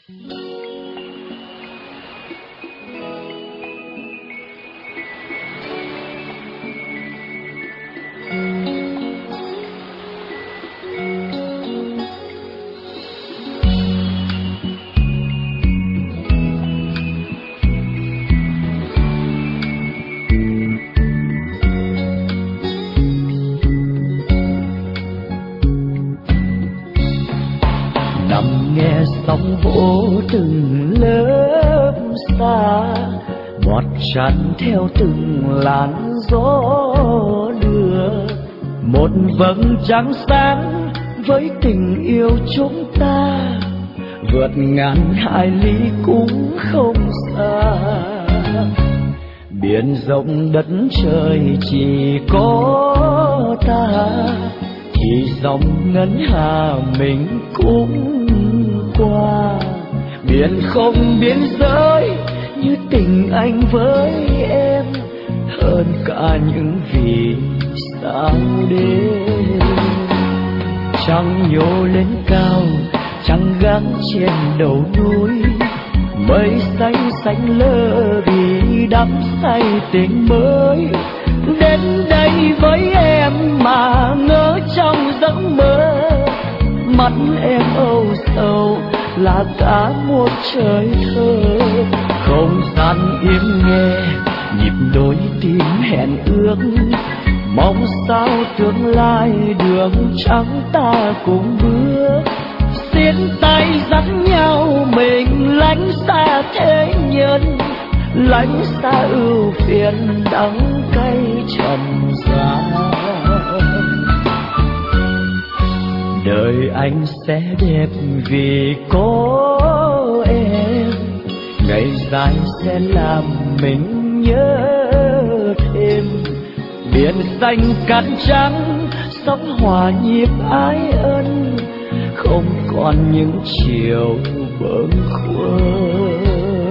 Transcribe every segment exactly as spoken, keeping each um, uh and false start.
Sóng vỗ từng lớp xa, bọt tràn theo từng làn gió đưa. Một vầng trăng sáng với tình yêu chúng ta, vượt ngàn hải lý cũng không xa. Biển rộng đất trời chỉ có ta, thì dòng ngân hà mình cũng qua. Biển không biên giới như tình anh với em, hơn cả những vì sao đêm. Trăng nhô lên cao, trăng gác trên đầu núi, mây xanh xanh lơ vì đắm say tình mới. Đến đây với em mà ngỡ trong giấc mơ, mắt em âu sầu là cả một trời thơ. Không gian im nghe nhịp đôi tim hẹn ước, mong sao tương lai đường trắng ta cùng bước. Xiết tay dắt nhau mình lánh xa thế nhân, lánh xa ưu phiền đắng cay trần gian. Đời anh sẽ đẹp vì có em, ngày dài sẽ làm mình nhớ thêm. Biển xanh cát trắng sóng hòa nhịp ái ân, không còn những chiều bâng khuâng.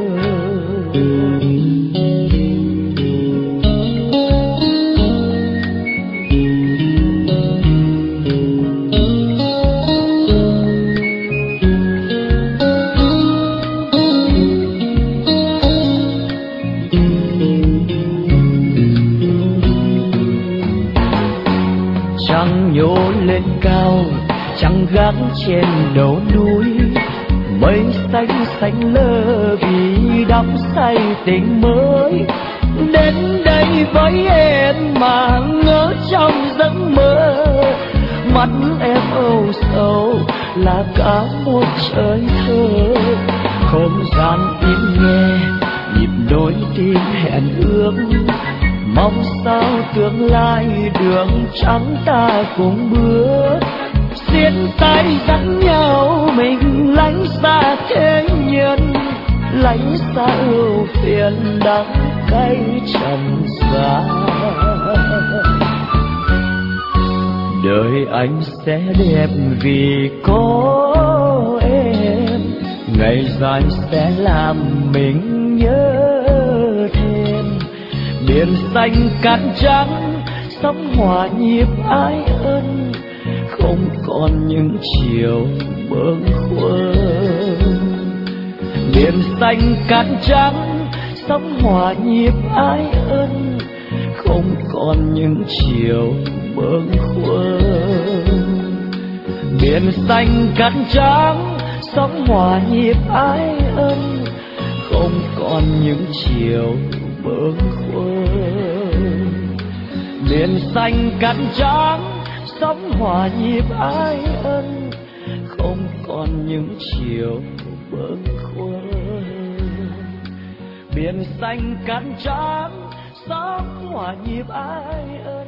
Trăng nhô lên cao, trăng gác trên đầu núi, mây xanh xanh lơ vì đắm say tình mới. Đến đây với em mà ngỡ trong giấc mơ, mắt em âu sầu là cả một trời thơ. Không gian im nghe nhịp đôi tim hẹn ước, mong sao tương lai đường trắng ta cùng bước. Xiết tay dắt nhau mình lánh xa thế nhân, lánh xa ưu phiền đắng cay trần gian. Đời anh sẽ đẹp vì có em, ngày dài sẽ làm mình nhớ thêm. Biển xanh cát trắng sóng hòa nhịp ái ân, không còn những chiều bâng khuâng. Biển xanh cát trắng sóng hòa nhịp ái ân, không còn những chiều bâng khuâng. Biển xanh cát trắng sóng hòa nhịp ái ân, không còn những chiều bâng khuâng. Biển xanh cát trắng sóng hòa nhịp ái ân, không còn những chiều bâng khuâng. Biển xanh cát trắng sóng hòa nhịp ái ân.